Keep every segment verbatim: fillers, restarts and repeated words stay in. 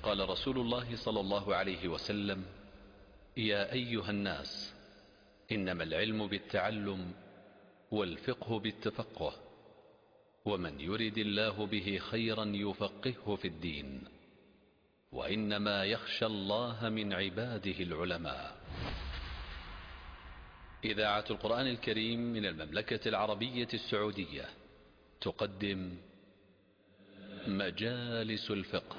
قال رسول الله صلى الله عليه وسلم: يا أيها الناس، إنما العلم بالتعلم والفقه بالتفقه، ومن يرد الله به خيرا يفقهه في الدين، وإنما يخشى الله من عباده العلماء. إذاعة القرآن الكريم من المملكة العربية السعودية تقدم مجالس الفقه.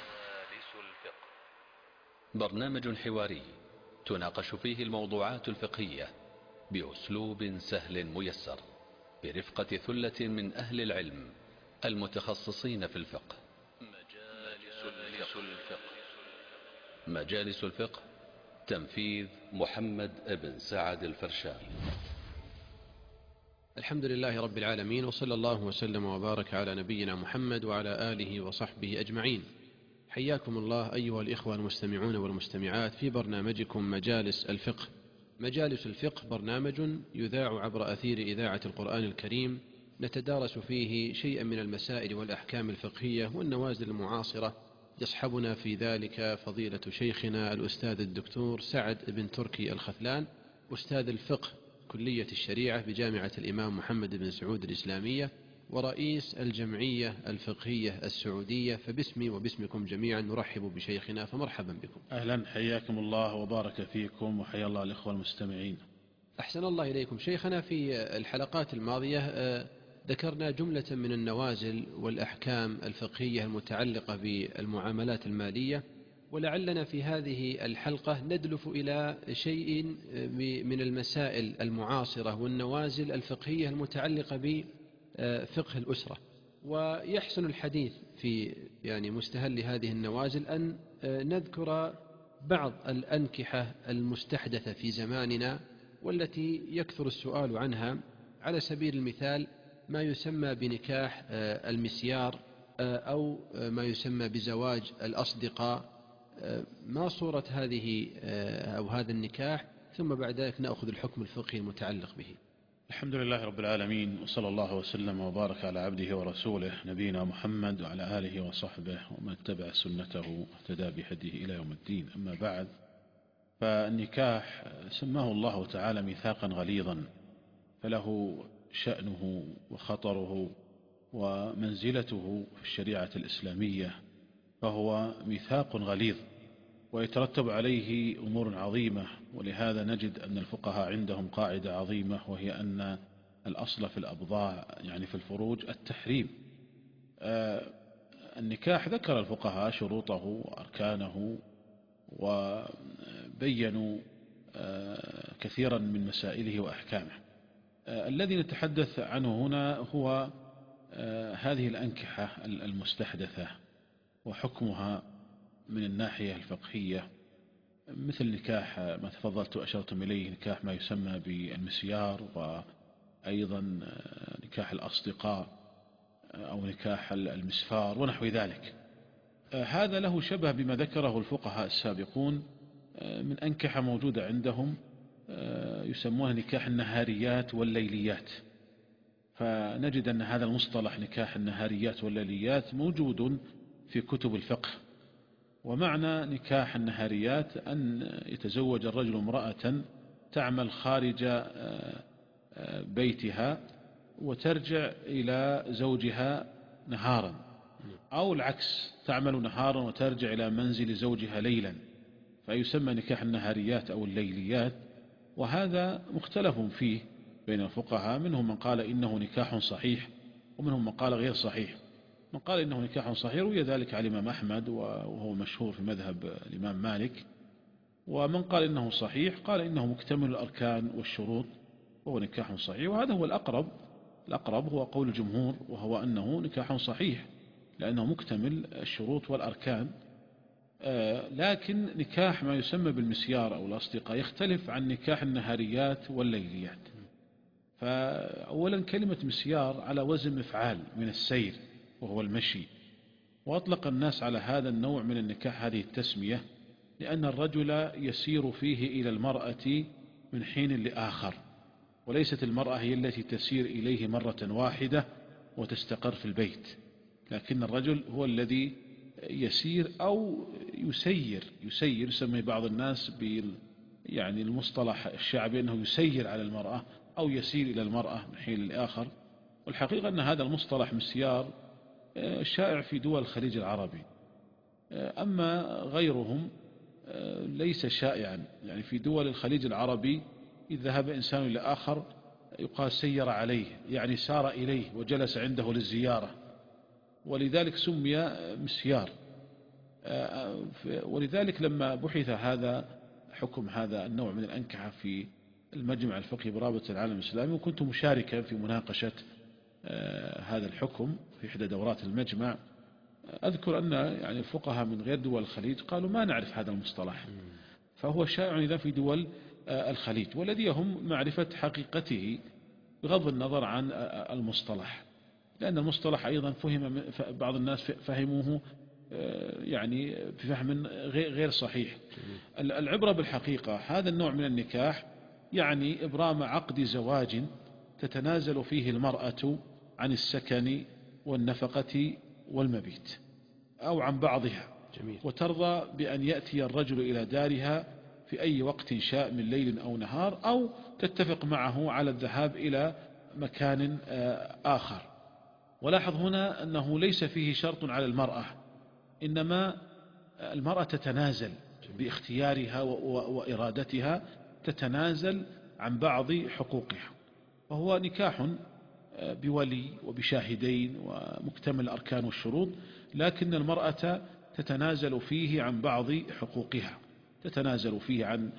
برنامج حواري تناقش فيه الموضوعات الفقهية بأسلوب سهل ميسر، برفقة ثلة من أهل العلم المتخصصين في الفقه. مجالس الفقه. مجالس الفقه، تنفيذ محمد بن سعد الفرشاوي. الحمد لله رب العالمين، وصلى الله وسلم وبارك على نبينا محمد وعلى آله وصحبه أجمعين. حياكم الله أيها الإخوة المستمعون والمستمعات في برنامجكم مجالس الفقه. مجالس الفقه برنامج يذاع عبر أثير إذاعة القرآن الكريم، نتدارس فيه شيئا من المسائل والأحكام الفقهية والنوازل المعاصرة. يصحبنا في ذلك فضيلة شيخنا الأستاذ الدكتور سعد بن تركي الخثلان، أستاذ الفقه كلية الشريعة بجامعة الإمام محمد بن سعود الإسلامية، ورئيس الجمعية الفقهية السعودية. فباسمي وباسمكم جميعا نرحب بشيخنا، فمرحبا بكم. أهلا، حياكم الله وبارك فيكم، وحيا الله الإخوة المستمعين. أحسن الله إليكم شيخنا. في الحلقات الماضية ذكرنا جملة من النوازل والأحكام الفقهية المتعلقة بالمعاملات المالية، ولعلنا في هذه الحلقة ندلف إلى شيء من المسائل المعاصرة والنوازل الفقهية المتعلقة بفقه الأسرة. ويحسن الحديث في يعني مستهل هذه النوازل أن نذكر بعض الأنكحة المستحدثة في زماننا والتي يكثر السؤال عنها. على سبيل المثال ما يسمى بنكاح المسيار أو ما يسمى بزواج الأصدقاء. ما صورة هذه أو هذا النكاح؟ ثم بعد ذلك نأخذ الحكم الفقهي المتعلق به. الحمد لله رب العالمين، وصلى الله وسلم وبارك على عبده ورسوله نبينا محمد وعلى آله وصحبه ومن اتبع سنته واهتدى بهديه إلى يوم الدين. أما بعد، فالنكاح سماه الله تعالى ميثاقا غليظا، فله شأنه وخطره ومنزلته في الشريعة الإسلامية، فهو ميثاق غليظ ويترتب عليه أمور عظيمة. ولهذا نجد أن الفقهاء عندهم قاعدة عظيمة، وهي أن الأصل في الأبضاع يعني في الفروج التحريم. آه النكاح ذكر الفقهاء شروطه وأركانه، وبينوا آه كثيرا من مسائله وأحكامه. آه الذي نتحدث عنه هنا هو آه هذه الأنكحة المستحدثة وحكمها من الناحية الفقهية، مثل نكاح ما تفضلت وأشرتم إليه، نكاح ما يسمى بالمسيار، وأيضا نكاح الأصدقاء أو نكاح المسفار ونحو ذلك. هذا له شبه بما ذكره الفقهاء السابقون من أنكحة موجودة عندهم يسمونها نكاح النهاريات والليليات. فنجد أن هذا المصطلح نكاح النهاريات والليليات موجود في كتب الفقه. ومعنى نكاح النهاريات أن يتزوج الرجل امرأة تعمل خارج بيتها وترجع إلى زوجها نهارا، أو العكس، تعمل نهارا وترجع إلى منزل زوجها ليلا، فيسمى نكاح النهاريات أو الليليات. وهذا مختلف فيه بين الفقهاء، منهم من قال إنه نكاح صحيح، ومنهم من قال غير صحيح. من قال إنه نكاح صحيح روي ذلك على الإمام أحمد وهو مشهور في مذهب الإمام مالك، ومن قال إنه صحيح قال إنه مكتمل الأركان والشروط وهو نكاح صحيح. وهذا هو الأقرب. الأقرب هو قول الجمهور، وهو أنه نكاح صحيح لأنه مكتمل الشروط والأركان. آه لكن نكاح ما يسمى بالمسيار أو الأصدقاء يختلف عن نكاح النهاريات والليليات. فأولا كلمة مسيار على وزن مفعال من السير وهو المشي، وأطلق الناس على هذا النوع من النكاح هذه التسمية لأن الرجل يسير فيه إلى المرأة من حين لآخر، وليست المرأة هي التي تسير إليه مرة واحدة وتستقر في البيت، لكن الرجل هو الذي يسير أو يسير يسير يسمي بعض الناس بال يعني المصطلح الشعبي أنه يسير على المرأة أو يسير إلى المرأة من حين لآخر. والحقيقة أن هذا المصطلح مسيار شائع في دول الخليج العربي، أما غيرهم ليس شائعا. يعني في دول الخليج العربي إذا ذهب إنسان إلى آخر يقال سير عليه، يعني سار إليه وجلس عنده للزيارة، ولذلك سمي مسيار. ولذلك لما بحث هذا حكم هذا النوع من الأنكحة في المجمع الفقهي برابطة العالم الإسلامي، وكنت مشاركا في مناقشة هذا الحكم في إحدى دورات المجمع، أذكر أن يعني الفقهاء من غير دول الخليج قالوا ما نعرف هذا المصطلح، فهو شائع إذا في دول الخليج، ولديهم معرفة حقيقته بغض النظر عن المصطلح، لأن المصطلح أيضا فهم بعض الناس فهموه يعني بفهم غير صحيح. العبرة بالحقيقة هذا النوع من النكاح يعني إبرام عقد زواج تتنازل فيه المرأة عن السكن والنفقة والمبيت أو عن بعضها، جميل. وترضى بأن يأتي الرجل إلى دارها في أي وقت شاء من ليل أو نهار، أو تتفق معه على الذهاب إلى مكان آخر. ولاحظ هنا أنه ليس فيه شرط على المرأة، إنما المرأة تتنازل باختيارها وإرادتها، تتنازل عن بعض حقوقها، وهو نكاح بولي وبشاهدين ومكتمل الأركان والشروط، لكن المرأة تتنازل فيه عن بعض حقوقها، تتنازل فيه عن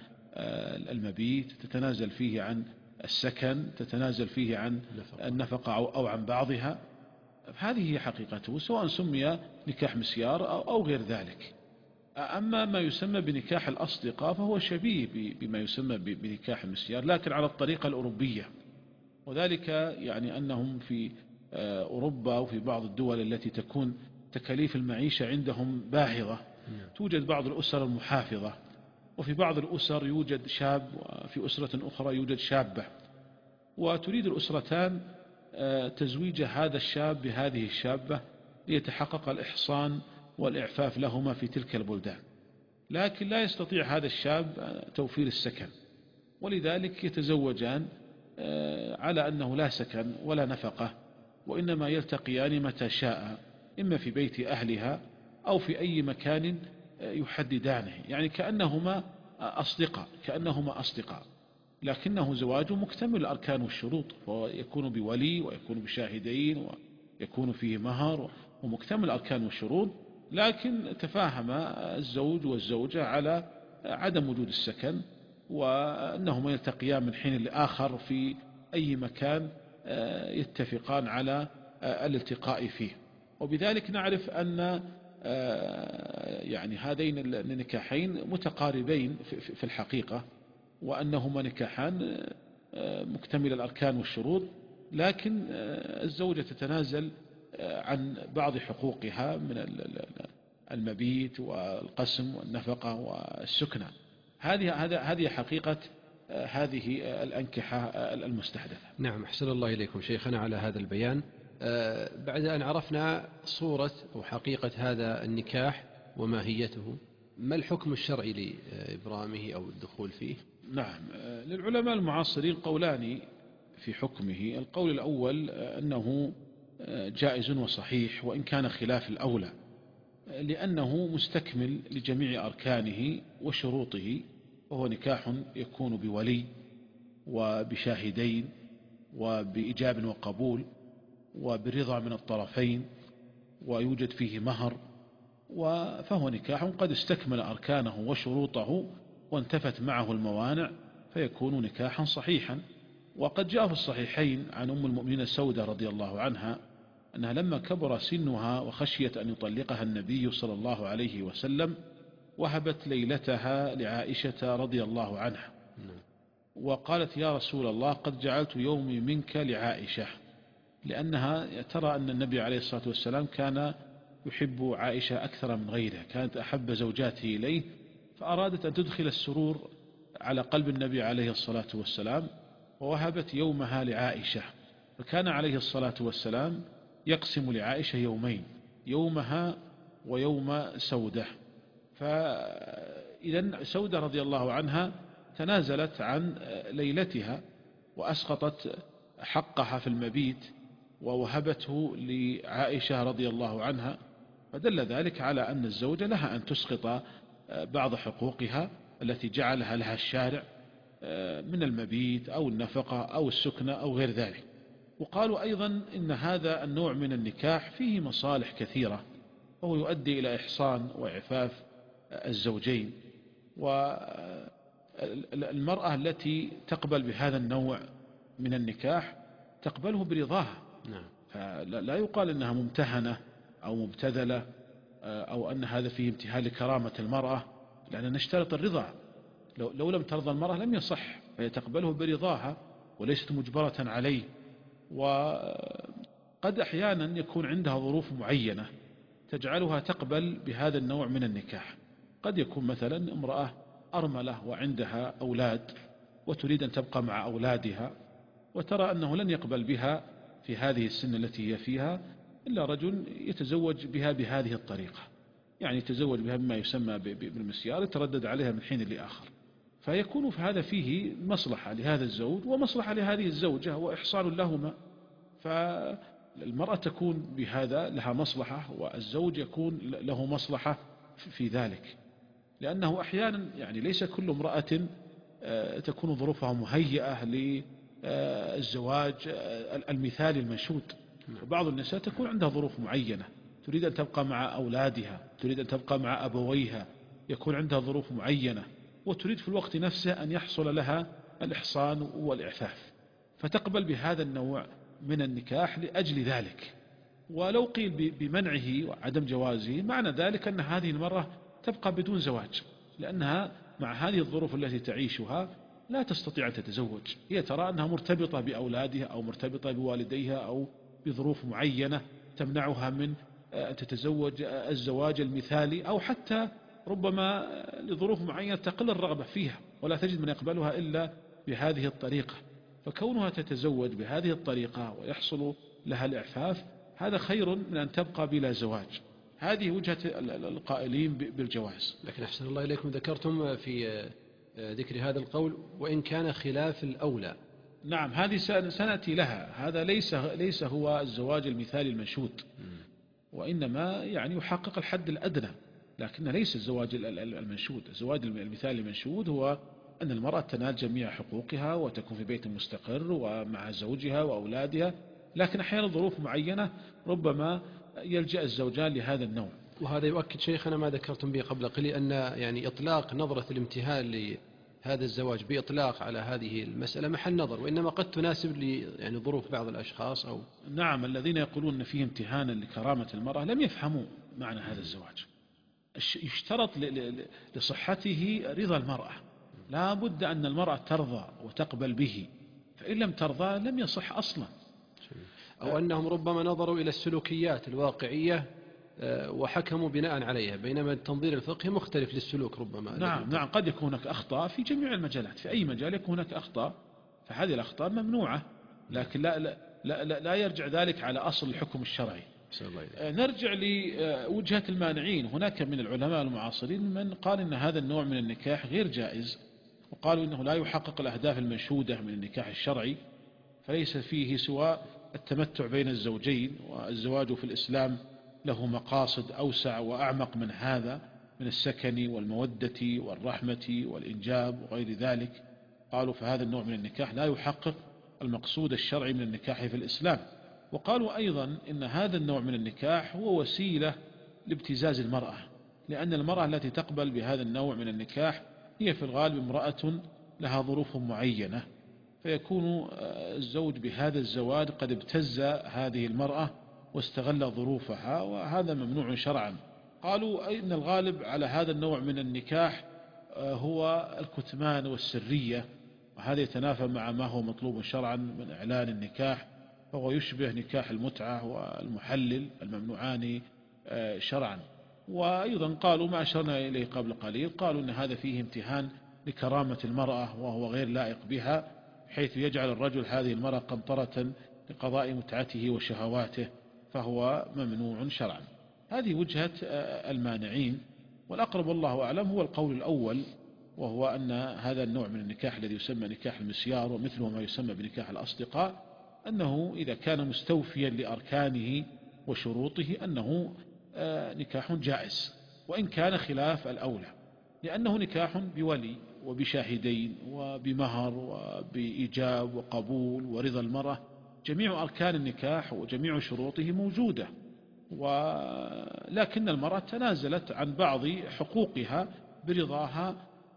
المبيت، تتنازل فيه عن السكن، تتنازل فيه عن النفقة أو عن بعضها. هذه هي حقيقته، سواء سمي نكاح مسيار أو غير ذلك. أما ما يسمى بنكاح الأصدقاء فهو شبيه بما يسمى بنكاح المسيار، لكن على الطريقة الأوروبية، وذلك يعني أنهم في أوروبا وفي بعض الدول التي تكون تكاليف المعيشة عندهم باهظة توجد بعض الأسر المحافظة، وفي بعض الأسر يوجد شاب، وفي أسرة أخرى يوجد شابة، وتريد الأسرتان تزويج هذا الشاب بهذه الشابة ليتحقق الإحصان والإعفاف لهما في تلك البلدان، لكن لا يستطيع هذا الشاب توفير السكن، ولذلك يتزوجان على أنه لا سكن ولا نفقة، وإنما يلتقيان متى شاء، إما في بيت أهلها أو في أي مكان يحددانه، يعني كأنهما أصدقاء كأنهما أصدقاء لكنه زواج مكتمل الأركان والشروط، فهو يكون بولي ويكون بشاهدين ويكون فيه مهر ومكتمل الأركان والشروط، لكن تفاهم الزوج والزوجة على عدم وجود السكن، وأنهما يلتقيان من حين لآخر في أي مكان يتفقان على الالتقاء فيه. وبذلك نعرف أن يعني هذين النكاحين متقاربين في الحقيقة، وأنهما نكاحان مكتمل الأركان والشروط، لكن الزوجة تتنازل عن بعض حقوقها من المبيت والقسم والنفقة والسكنى. هذه هذه حقيقة هذه الأنكحة المستحدثة. نعم، أحسن الله إليكم شيخنا على هذا البيان. بعد أن عرفنا صورة أو حقيقة هذا النكاح وماهيته، ما الحكم الشرعي لإبرامه أو الدخول فيه؟ نعم، للعلماء المعاصرين قولان في حكمه. القول الأول أنه جائز وصحيح، وإن كان خلاف الأولى، لأنه مستكمل لجميع أركانه وشروطه، وهو نكاح يكون بولي وبشاهدين وبإجاب وقبول وبرضا من الطرفين، ويوجد فيه مهر، فهو نكاح قد استكمل أركانه وشروطه وانتفت معه الموانع، فيكون نكاحا صحيحا. وقد جاء في الصحيحين عن أم المؤمنين السودة رضي الله عنها أنها لما كبر سنها وخشيت أن يطلقها النبي صلى الله عليه وسلم وهبت ليلتها لعائشة رضي الله عنها، وقالت: يا رسول الله، قد جعلت يومي منك لعائشة، لأنها ترى أن النبي عليه الصلاة والسلام كان يحب عائشة أكثر من غيرها، كانت أحب زوجاته إليه، فأرادت أن تدخل السرور على قلب النبي عليه الصلاة والسلام، ووهبت يومها لعائشة. فكان عليه الصلاة والسلام يقسم لعائشة يومين، يومها ويوم سودة. فإذا سودة رضي الله عنها تنازلت عن ليلتها وأسقطت حقها في المبيت ووهبته لعائشة رضي الله عنها، فدل ذلك على أن الزوجة لها أن تسقط بعض حقوقها التي جعلها لها الشارع من المبيت أو النفقة أو السكنة أو غير ذلك. وقالوا أيضا إن هذا النوع من النكاح فيه مصالح كثيرة، وهو يؤدي إلى إحصان وإعفاف الزوجين. والمرأة التي تقبل بهذا النوع من النكاح تقبله برضاها، فلا يقال إنها ممتهنة أو مبتذلة أو أن هذا فيه امتهان لكرامة المرأة، لأن نشترط الرضا. لو, لو لم ترضى المرأة لم يصح، فهي تقبله برضاها وليست مجبرة عليه. وقد أحيانا يكون عندها ظروف معينة تجعلها تقبل بهذا النوع من النكاح. قد يكون مثلا امرأة أرملة وعندها أولاد وتريد أن تبقى مع أولادها، وترى أنه لن يقبل بها في هذه السن التي هي فيها إلا رجل يتزوج بها بهذه الطريقة، يعني يتزوج بها بما يسمى بالمسيار، يتردد عليها من حين لآخر. فيكون في هذا فيه مصلحة لهذا الزوج ومصلحة لهذه الزوجة وإحصان لهما، فالمرأة تكون بهذا لها مصلحة والزوج يكون له مصلحة في ذلك. لأنه أحيانا يعني ليس كل امرأة تكون ظروفها مهيئة للزواج المثالي المنشود، وبعض النساء تكون عندها ظروف معينة، تريد أن تبقى مع أولادها، تريد أن تبقى مع أبويها، يكون عندها ظروف معينة، وتريد في الوقت نفسه أن يحصل لها الإحصان والإعفاف، فتقبل بهذا النوع من النكاح لأجل ذلك. ولو قيل بمنعه وعدم جوازه معنى ذلك أن هذه المرة تبقى بدون زواج، لأنها مع هذه الظروف التي تعيشها لا تستطيع أن تتزوج. هي ترى أنها مرتبطة بأولادها أو مرتبطة بوالديها أو بظروف معينة تمنعها من أن تتزوج الزواج المثالي، أو حتى ربما لظروف معينة تقل الرغبة فيها ولا تجد من يقبلها إلا بهذه الطريقة. فكونها تتزوج بهذه الطريقة ويحصل لها الإعفاف هذا خير من أن تبقى بلا زواج. هذه وجهة القائلين بالجواز. لكن أحسن الله إليكم ذكرتم في ذكر هذا القول وإن كان خلاف الأولى. نعم، هذه سنأتي لها. هذا ليس ليس هو الزواج المثالي المنشود، وإنما يعني يحقق الحد الأدنى، لكن ليس الزواج المنشود. الزواج المثالي المنشود هو أن المرأة تنال جميع حقوقها وتكون في بيت مستقر ومع زوجها وأولادها، لكن أحيانا ظروف معينة ربما يلجأ الزوجان لهذا النوع. وهذا يؤكد شيخنا ما ذكرتم به قبل قليل، أن يعني إطلاق نظرة الامتهان لهذا الزواج بإطلاق على هذه المسألة محل نظر، وإنما قد تناسب لي يعني ظروف بعض الأشخاص أو نعم. الذين يقولون أن فيه امتهانا لكرامة المرأة لم يفهموا معنى هذا الزواج. يشترط لصحته رضا المرأة، لا بد أن المرأة ترضى وتقبل به، فإن لم ترضى لم يصح أصلا. أو أنهم ربما نظروا إلى السلوكيات الواقعية وحكموا بناء عليها، بينما التنظير الفقهي مختلف للسلوك ربما. نعم نعم، قد يكون هناك أخطاء في جميع المجالات، في أي مجال يكون هناك أخطاء، فهذه الأخطاء ممنوعة، لكن لا, لا, لا, لا, لا يرجع ذلك على أصل الحكم الشرعي. نرجع لوجهة المانعين. هناك من العلماء المعاصرين من قال إن هذا النوع من النكاح غير جائز، وقالوا إنه لا يحقق الأهداف المنشودة من النكاح الشرعي، فليس فيه سوى التمتع بين الزوجين، والزواج في الإسلام له مقاصد أوسع وأعمق من هذا، من السكن والمودة والرحمة والإنجاب وغير ذلك. قالوا فهذا النوع من النكاح لا يحقق المقصود الشرعي من النكاح في الإسلام. وقالوا أيضا إن هذا النوع من النكاح هو وسيلة لابتزاز المرأة، لأن المرأة التي تقبل بهذا النوع من النكاح هي في الغالب امرأة لها ظروف معينة، فيكون الزوج بهذا الزواج قد ابتز هذه المرأة واستغل ظروفها، وهذا ممنوع شرعا. قالوا إن الغالب على هذا النوع من النكاح هو الكتمان والسرية، وهذا يتنافى مع ما هو مطلوب شرعا من إعلان النكاح، فهو يشبه نكاح المتعة والمحلل الممنوعان شرعا. وأيضا قالوا ما أشرنا إليه قبل قليل، قالوا أن هذا فيه امتهان لكرامة المرأة وهو غير لائق بها، حيث يجعل الرجل هذه المرأة قنطرة لقضاء متعته وشهواته، فهو ممنوع شرعا. هذه وجهة المانعين، والأقرب والله أعلم هو القول الأول، وهو أن هذا النوع من النكاح الذي يسمى نكاح المسيار ومثله ما يسمى بنكاح الأصدقاء، أنه إذا كان مستوفيا لأركانه وشروطه أنه نكاح جائز، وإن كان خلاف الأولى، لأنه نكاح بولي وبشاهدين وبمهر وبإيجاب وقبول ورضا المرأة، جميع أركان النكاح وجميع شروطه موجودة، ولكن المرأة تنازلت عن بعض حقوقها برضاها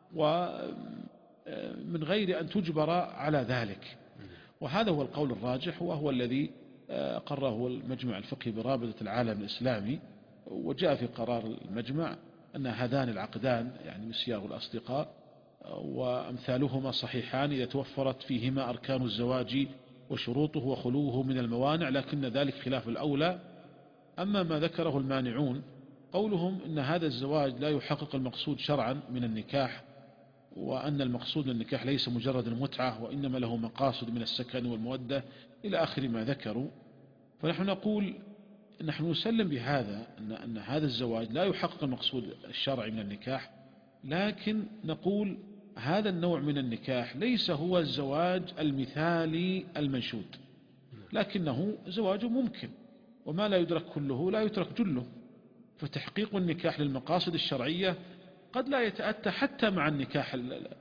ومن غير أن تجبر على ذلك. وهذا هو القول الراجح، وهو الذي قرره المجمع الفقهي برابطة العالم الإسلامي، وجاء في قرار المجمع أن هذان العقدان يعني المسيار والأصدقاء وأمثالهما صحيحان إذا توفرت فيهما أركان الزواج وشروطه وخلوه من الموانع، لكن ذلك خلاف الأولى. أما ما ذكره المانعون قولهم إن هذا الزواج لا يحقق المقصود شرعا من النكاح، وأن المقصود من النكاح ليس مجرد المتعة وإنما له مقاصد من السكن والمودة إلى آخر ما ذكروا، فنحن نقول نحن نسلم بهذا أن, أن هذا الزواج لا يحقق المقصود الشرعي من النكاح، لكن نقول هذا النوع من النكاح ليس هو الزواج المثالي المنشود، لكنه زواج ممكن، وما لا يدرك كله لا يترك جله، فتحقيق النكاح للمقاصد الشرعية قد لا يتأتى حتى مع النكاح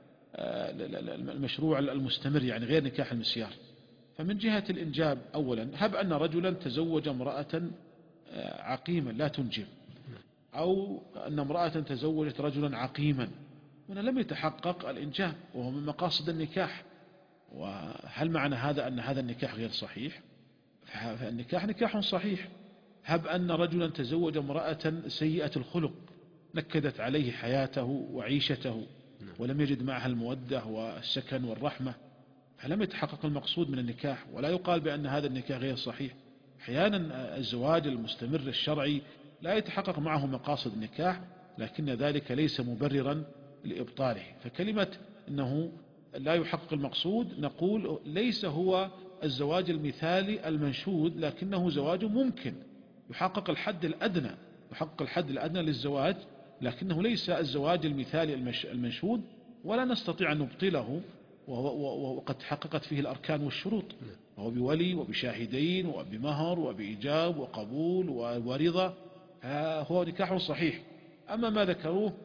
المشروع المستمر، يعني غير نكاح المسيار. فمن جهة الإنجاب أولا، هب أن رجلا تزوج امرأة عقيما لا تنجب، أو أن امرأة تزوجت رجلا عقيما، هنا لم يتحقق الإنجاب وهو من مقاصد النكاح. وهل معنى هذا أن هذا النكاح غير صحيح؟ فالنكاح نكاح صحيح. هب أن رجلا تزوج امرأة سيئة الخلق نكدت عليه حياته وعيشته ولم يجد معها المودة والسكن والرحمة، فلم يتحقق المقصود من النكاح، ولا يقال بأن هذا النكاح غير صحيح. أحيانا الزواج المستمر الشرعي لا يتحقق معه مقاصد النكاح، لكن ذلك ليس مبررا لإبطاله. فكلمة أنه لا يحقق المقصود نقول ليس هو الزواج المثالي المنشود، لكنه زواج ممكن يحقق الحد الأدنى، يحقق الحد الأدنى للزواج، لكنه ليس الزواج المثالي المنشود، ولا نستطيع أن نبطله وقد تحققت فيه الأركان والشروط، وهو بولي وبشاهدين وبمهر وبإيجاب وقبول ورضا، هو نكاح صحيح. أما ما ذكروه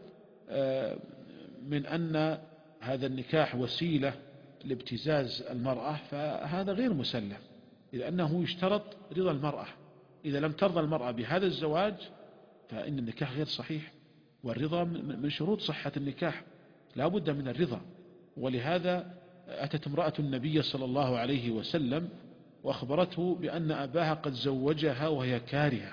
من أن هذا النكاح وسيلة لابتزاز المرأة فهذا غير مسلم، لأنه يشترط رضا المرأة. إذا لم ترضى المرأة بهذا الزواج فإن النكاح غير صحيح، والرضا من شروط صحة النكاح، لا بد من الرضا. ولهذا أتت امرأة النبي صلى الله عليه وسلم وأخبرته بأن أباها قد زوجها وهي كارهة،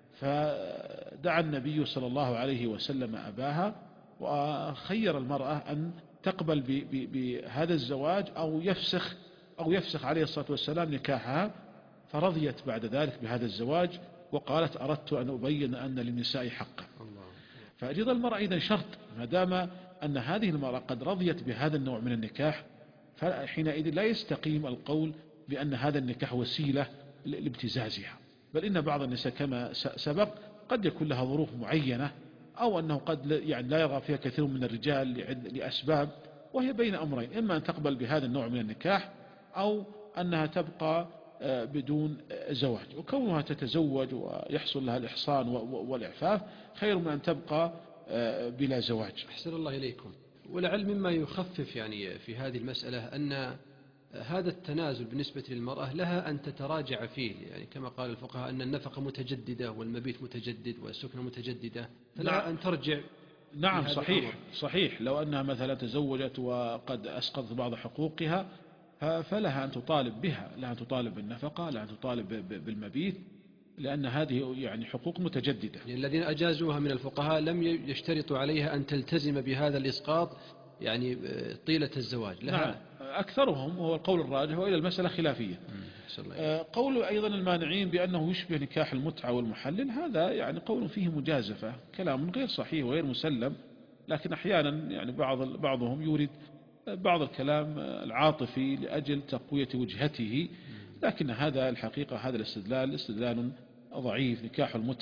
فدعا النبي صلى الله عليه وسلم أباها وخير المرأة أن تقبل بهذا الزواج أو يفسخ أو يفسخ عليه الصلاة والسلام نكاحها، فرضيت بعد ذلك بهذا الزواج وقالت أردت أن أبين أن للنساء حقا. فرضا المرأة إذن شرط، ما دام أن هذه المرأة قد رضيت بهذا النوع من النكاح، فحينئذ لا يستقيم القول بأن هذا النكاح وسيلة لابتزازها، بل إن بعض النساء كما سبق قد يكون لها ظروف معينة، أو أنه قد يعني لا يرغب فيها كثير من الرجال لأسباب، وهي بين أمرين، إما أن تقبل بهذا النوع من النكاح أو أنها تبقى بدون زواج، وكونها تتزوج ويحصل لها الإحصان والإعفاف خير من أن تبقى بلا زواج. أحسن الله إليكم. ولعل مما يخفف يعني في هذه المسألة أن هذا التنازل بالنسبة للمرأة لها أن تتراجع فيه، يعني كما قال الفقهاء أن النفقة متجددة والمبيت متجدد والسكنة متجددة، فلها نعم. أن ترجع. نعم صحيح صحيح. لو أنها مثلا تزوجت وقد أسقطت بعض حقوقها فلها أن تطالب بها، لها أن تطالب بالنفقة، لها أن تطالب بالمبيت، لأن هذه يعني حقوق متجددة. يعني الذين أجازوها من الفقهاء لم يشترطوا عليها أن تلتزم بهذا الإسقاط يعني طيلة الزواج لها. نعم أكثرهم، وهو القول الراجح، وإلى المسألة خلافية. قول أيضا المانعين بأنه يشبه نكاح المتعة والمحلل، هذا يعني قول فيه مجازفة، كلام غير صحيح وغير مسلم، لكن أحيانا يعني بعض بعضهم يورد بعض الكلام العاطفي لأجل تقوية وجهته، لكن هذا الحقيقة هذا الاستدلال استدلال ضعيف. نكاح المتعة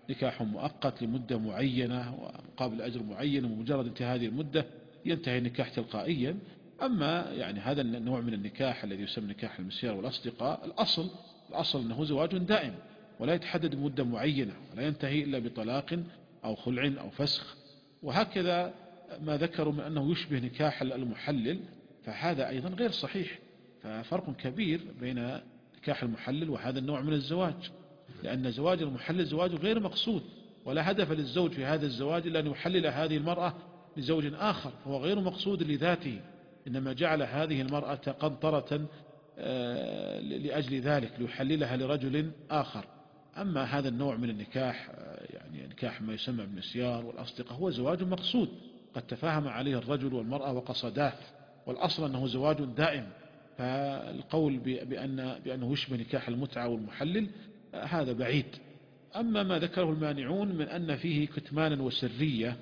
نكاح مؤقت لمدة معينة ومقابل أجر معين، ومجرد انتهاء هذه المدة ينتهي النكاح تلقائيا. أما يعني هذا النوع من النكاح الذي يسمى نكاح المسيار والأصدقاء، الأصل الأصل أنه زواج دائم ولا يتحدد بمدة معينة، ولا ينتهي إلا بطلاق أو خلع أو فسخ. وهكذا ما ذكروا من أنه يشبه نكاح المحلل، فهذا أيضا غير صحيح. ففرق كبير بين نكاح المحلل وهذا النوع من الزواج، لأن زواج المحلل زواج غير مقصود، ولا هدف للزوج في هذا الزواج إلا أن يحلل هذه المرأة لزوج آخر، هو غير مقصود لذاته، إنما جعل هذه المرأة قنطرة لأجل ذلك ليحللها لرجل آخر. أما هذا النوع من النكاح يعني نكاح ما يسمى بالمسيار والأصدقاء هو زواج مقصود قد تفاهم عليه الرجل والمرأة وقصداه، والأصل أنه زواج دائم. فالقول بأن بأنه يشبه نكاح المتعة والمحلل هذا بعيد. أما ما ذكره المانعون من أن فيه كتمانا وسرية،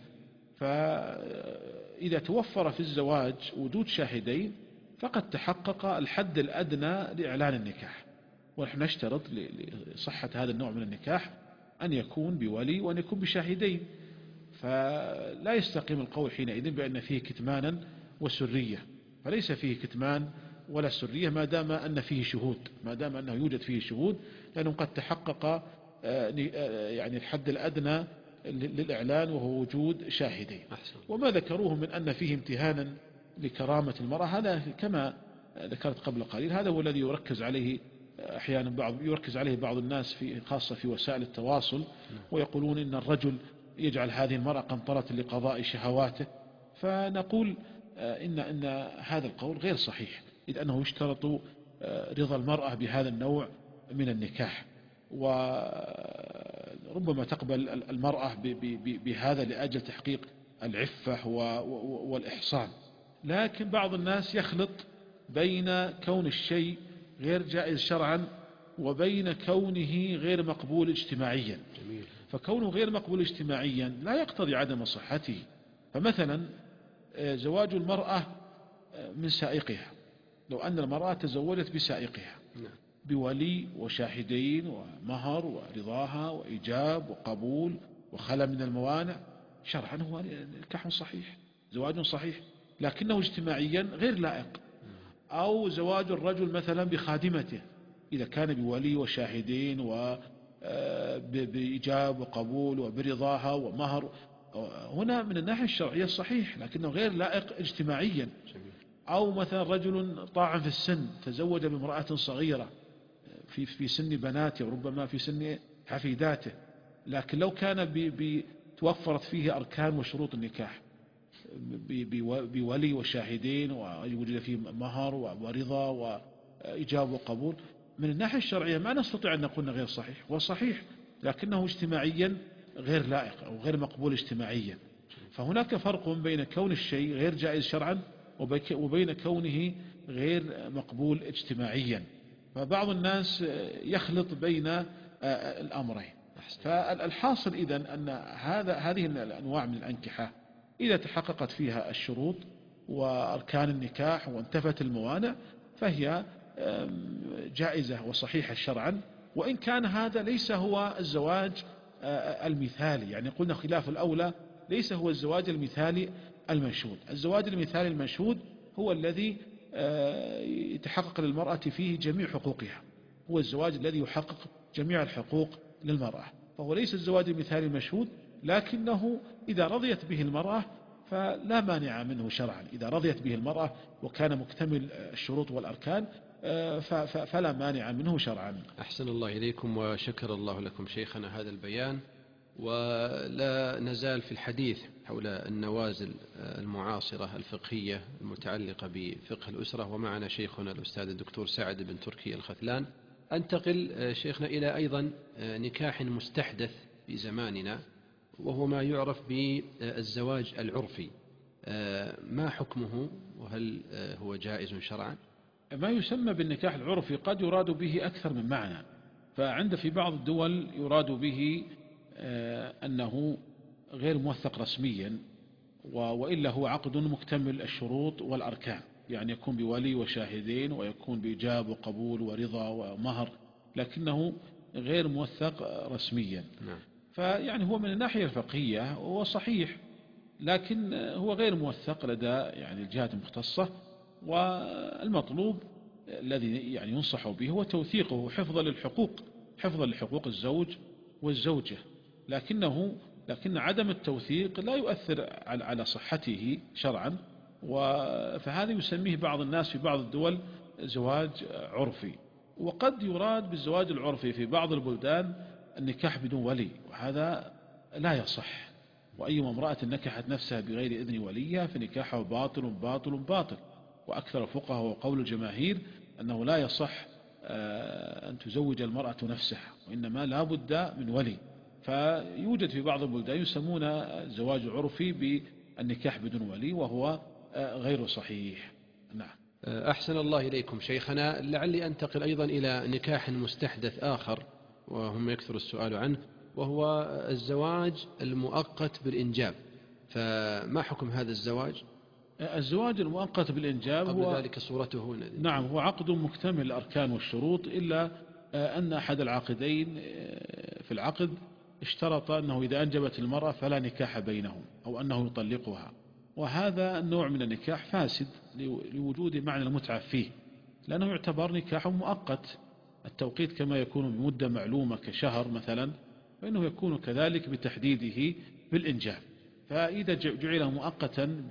فإذا توفر في الزواج وجود شاهدين فقد تحقق الحد الأدنى لإعلان النكاح. ونحن نشترط لصحة هذا النوع من النكاح أن يكون بولي وأن يكون بشاهدين، فلا يستقيم القول حينئذ بأن فيه كتمانا وسرية، فليس فيه كتمان ولا سرية ما دام أن فيه شهود، ما دام أنه يوجد فيه شهود، لأنه قد تحقق يعني الحد الأدنى للإعلان وهو وجود شاهدين. وما ذكروه من أن فيه امتهانا لكرامة المرأة هذا كما ذكرت قبل قليل، هذا هو الذي يركز عليه أحيانا بعض يركز عليه بعض الناس في خاصة في وسائل التواصل، ويقولون إن الرجل يجعل هذه المرأة قنطرة لقضاء شهواته. فنقول إن إن هذا القول غير صحيح، إذ أنه يشترط رضا المرأة بهذا النوع من النكاح، وربما تقبل المرأة بهذا لأجل تحقيق العفة والإحصان. لكن بعض الناس يخلط بين كون الشيء غير جائز شرعا وبين كونه غير مقبول اجتماعيا. فكونه غير مقبول اجتماعيا لا يقتضي عدم صحته. فمثلا زواج المرأة من سائقها، لو أن المرأة تزوجت بسائقها بولي وشاهدين ومهر ورضاها وإيجاب وقبول وخلا من الموانع، شرعا هو نكاح صحيح، زواج صحيح، لكنه اجتماعيا غير لائق. أو زواج الرجل مثلا بخادمته إذا كان بولي وشاهدين وبإيجاب وقبول وبرضاها ومهر، هنا من الناحية الشرعية صحيح لكنه غير لائق اجتماعيا. أو مثلا رجل طاعن في السن تزوج بامرأة صغيرة في في سن بناته وربما في سن حفيداته، لكن لو كان توفرت فيه أركان وشروط النكاح بولي وشاهدين ووجد فيه مهر ورضا وإجابة وقبول، من الناحية الشرعية ما نستطيع أن نقول غير صحيح، هو صحيح لكنه اجتماعيا غير لائق أو غير مقبول اجتماعيا. فهناك فرق بين كون الشيء غير جائز شرعا وبين كونه غير مقبول اجتماعيا. فبعض الناس يخلط بين الأمرين. فالحاصل إذن أن هذا هذه الأنواع من الأنكحة إذا تحققت فيها الشروط وأركان النكاح وانتفت الموانع فهي جائزة وصحيحة شرعا، وإن كان هذا ليس هو الزواج المثالي. يعني قلنا خلاف الأولى ليس هو الزواج المثالي المنشود. الزواج المثالي المنشود هو الذي يتحقق للمرأة فيه جميع حقوقها، هو الزواج الذي يحقق جميع الحقوق للمرأة، فهو ليس الزواج المثالي المشهود، لكنه إذا رضيت به المرأة فلا مانع منه شرعا. إذا رضيت به المرأة وكان مكتمل الشروط والأركان فلا مانع منه شرعا. أحسن الله إليكم وشكر الله لكم شيخنا هذا البيان. ولا نزال في الحديث حول النوازل المعاصرة الفقهية المتعلقة بفقه الأسرة، ومعنا شيخنا الأستاذ الدكتور سعد بن تركي الخثلان. أنتقل شيخنا إلى أيضا نكاح مستحدث في زماننا، وهو ما يعرف بالزواج العرفي. ما حكمه وهل هو جائز شرعا؟ ما يسمى بالنكاح العرفي قد يراد به أكثر من معنى. فعند في بعض الدول يراد به أنه غير موثق رسميا، وإلا هو عقد مكتمل الشروط والأركان، يعني يكون بولي وشاهدين ويكون بإجاب وقبول ورضا ومهر، لكنه غير موثق رسميا. نعم. فيعني هو من الناحية الفقهية هو صحيح، لكن هو غير موثق لدى يعني الجهات المختصة، والمطلوب الذي يعني ينصح به هو توثيقه حفظا للحقوق، حفظا لحقوق الزوج والزوجة، لكنه لكن عدم التوثيق لا يؤثر على صحته شرعا، فهذا يسميه بعض الناس في بعض الدول زواج عرفي. وقد يراد بالزواج العرفي في بعض البلدان النكاح بدون ولي، وهذا لا يصح. وأي امرأة نكحت نفسها بغير إذن وليها فنكاحه باطل باطل باطل. وأكثر الفقهاء وقول الجماهير أنه لا يصح أن تزوج المرأة نفسها، وإنما لا بد من ولي. فيوجد في بعض البلدان يسمون الزواج العرفي بالنكاح بدون ولي، وهو غير صحيح. نعم. أحسن الله إليكم شيخنا. لعلي أنتقل أيضا إلى نكاح مستحدث آخر وهم يكثر السؤال عنه، وهو الزواج المؤقت بالإنجاب، فما حكم هذا الزواج؟ الزواج المؤقت بالإنجاب قبل هو ذلك صورته. نعم هو عقد مكتمل الأركان والشروط، إلا أن أحد العاقدين في العقد اشترط أنه إذا أنجبت المرأة فلا نكاح بينهم، أو أنه يطلقها، وهذا النوع من النكاح فاسد لوجود معنى المتعة فيه، لأنه يعتبر نكاح مؤقت. التوقيت كما يكون بمدة معلومة كشهر مثلا، فإنه يكون كذلك بتحديده بالإنجاب. فإذا جعل مؤقتا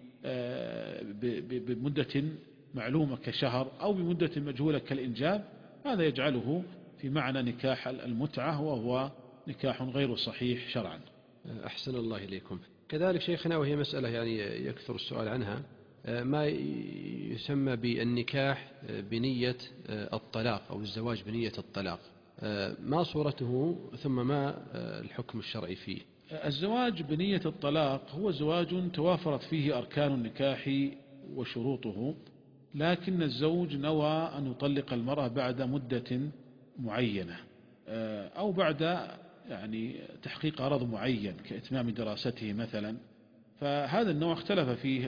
بمدة معلومة كشهر أو بمدة مجهولة كالإنجاب، هذا يجعله في معنى نكاح المتعة، وهو نكاح غير صحيح شرعا. أحسن الله إليكم. كذلك شيخنا، وهي مسألة يعني يكثر السؤال عنها، ما يسمى بالنكاح بنية الطلاق أو الزواج بنية الطلاق، ما صورته ثم ما الحكم الشرعي فيه؟ الزواج بنية الطلاق هو زواج توافرت فيه أركان النكاح وشروطه، لكن الزوج نوى أن يطلق المرأة بعد مدة معينة، أو بعد يعني تحقيق غرض معين كإتمام دراسته مثلا. فهذا النوع اختلف فيه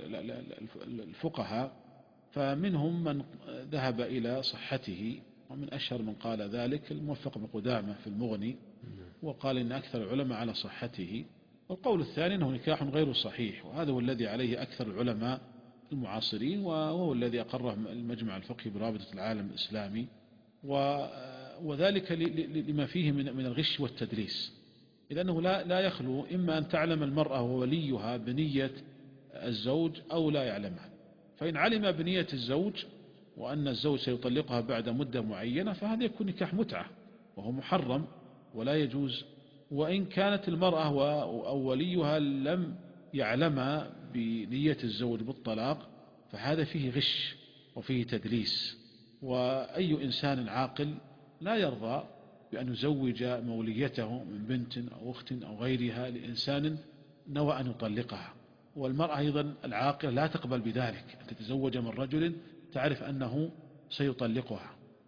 الفقهاء، فمنهم من ذهب إلى صحته، ومن أشهر من قال ذلك الموفق بن قدامة في المغني، وقال إن أكثر العلماء على صحته. والقول الثاني أنه نكاح غير صحيح، وهذا هو الذي عليه أكثر العلماء المعاصرين، وهو الذي أقره المجمع الفقهي برابطة العالم الإسلامي، وذلك لما فيه من الغش والتدليس، لأنه لا لا يخلو إما أن تعلم المرأة ووليها بنية الزوج أو لا يعلمها. فإن علم بنية الزوج وأن الزوج سيطلقها بعد مدة معينة، فهذا يكون نكاح متعة وهو محرم ولا يجوز. وإن كانت المرأة أو وليها لم يعلم بنية الزوج بالطلاق، فهذا فيه غش وفيه تدليس. وأي إنسان عاقل لا يرضى بأن يزوج موليته من بنت أو أخت أو غيرها لإنسان نوى أن يطلقها. والمرأة أيضا العاقلة لا تقبل بذلك، أن تتزوج من رجل تعرف أنه سيطلقها،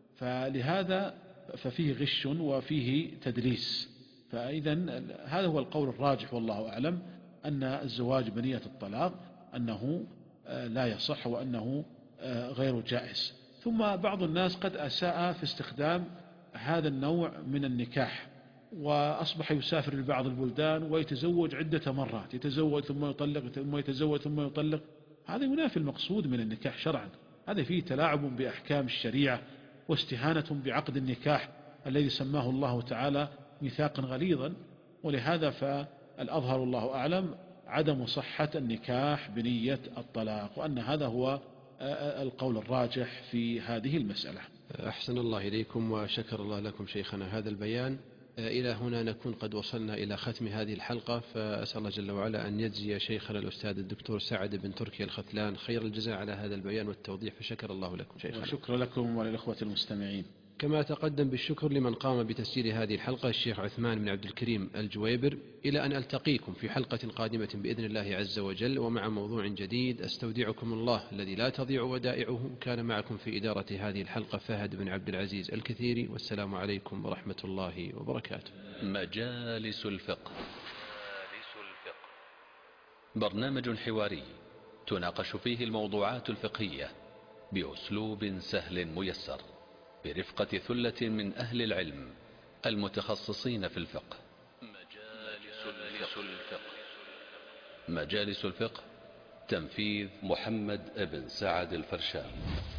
فلهذا ففيه غش وفيه تدليس. فإذا هذا هو القول الراجح والله أعلم، أن الزواج بنية الطلاق أنه لا يصح وأنه غير جائز. ثم بعض الناس قد أساء في استخدام هذا النوع من النكاح، وأصبح يسافر لبعض البلدان ويتزوج عدة مرات، يتزوج ثم يطلق ثم يتزوج ثم يطلق. هذا ينافي المقصود من النكاح شرعا، هذا فيه تلاعب بأحكام الشريعة واستهانة بعقد النكاح الذي سماه الله تعالى ميثاقا غليظا. ولهذا فالأظهر الله أعلم عدم صحة النكاح بنية الطلاق، وأن هذا هو القول الراجح في هذه المسألة. أحسن الله إليكم وشكر الله لكم شيخنا هذا البيان. إلى هنا نكون قد وصلنا إلى ختم هذه الحلقة، فأسأل الله جل وعلا أن يجزي شيخنا الأستاذ الدكتور سعد بن تركي الختلان خير الجزاء على هذا البيان والتوضيح، فشكر الله لكم شيخنا. وشكر لكم وللإخوة المستمعين. كما تقدم بالشكر لمن قام بتسجيل هذه الحلقة الشيخ عثمان بن عبد الكريم الجويبر. إلى أن ألتقيكم في حلقة قادمة بإذن الله عز وجل ومع موضوع جديد، أستودعكم الله الذي لا تضيع ودائعه. كان معكم في إدارة هذه الحلقة فهد بن عبد العزيز الكثيري، والسلام عليكم ورحمة الله وبركاته. مجالس الفقه، برنامج حواري تناقش فيه الموضوعات الفقهية بأسلوب سهل ميسر، برفقة ثلة من أهل العلم المتخصصين في الفقه. الفقه. مجالس الفقه، تنفيذ محمد بن سعد الفرشان.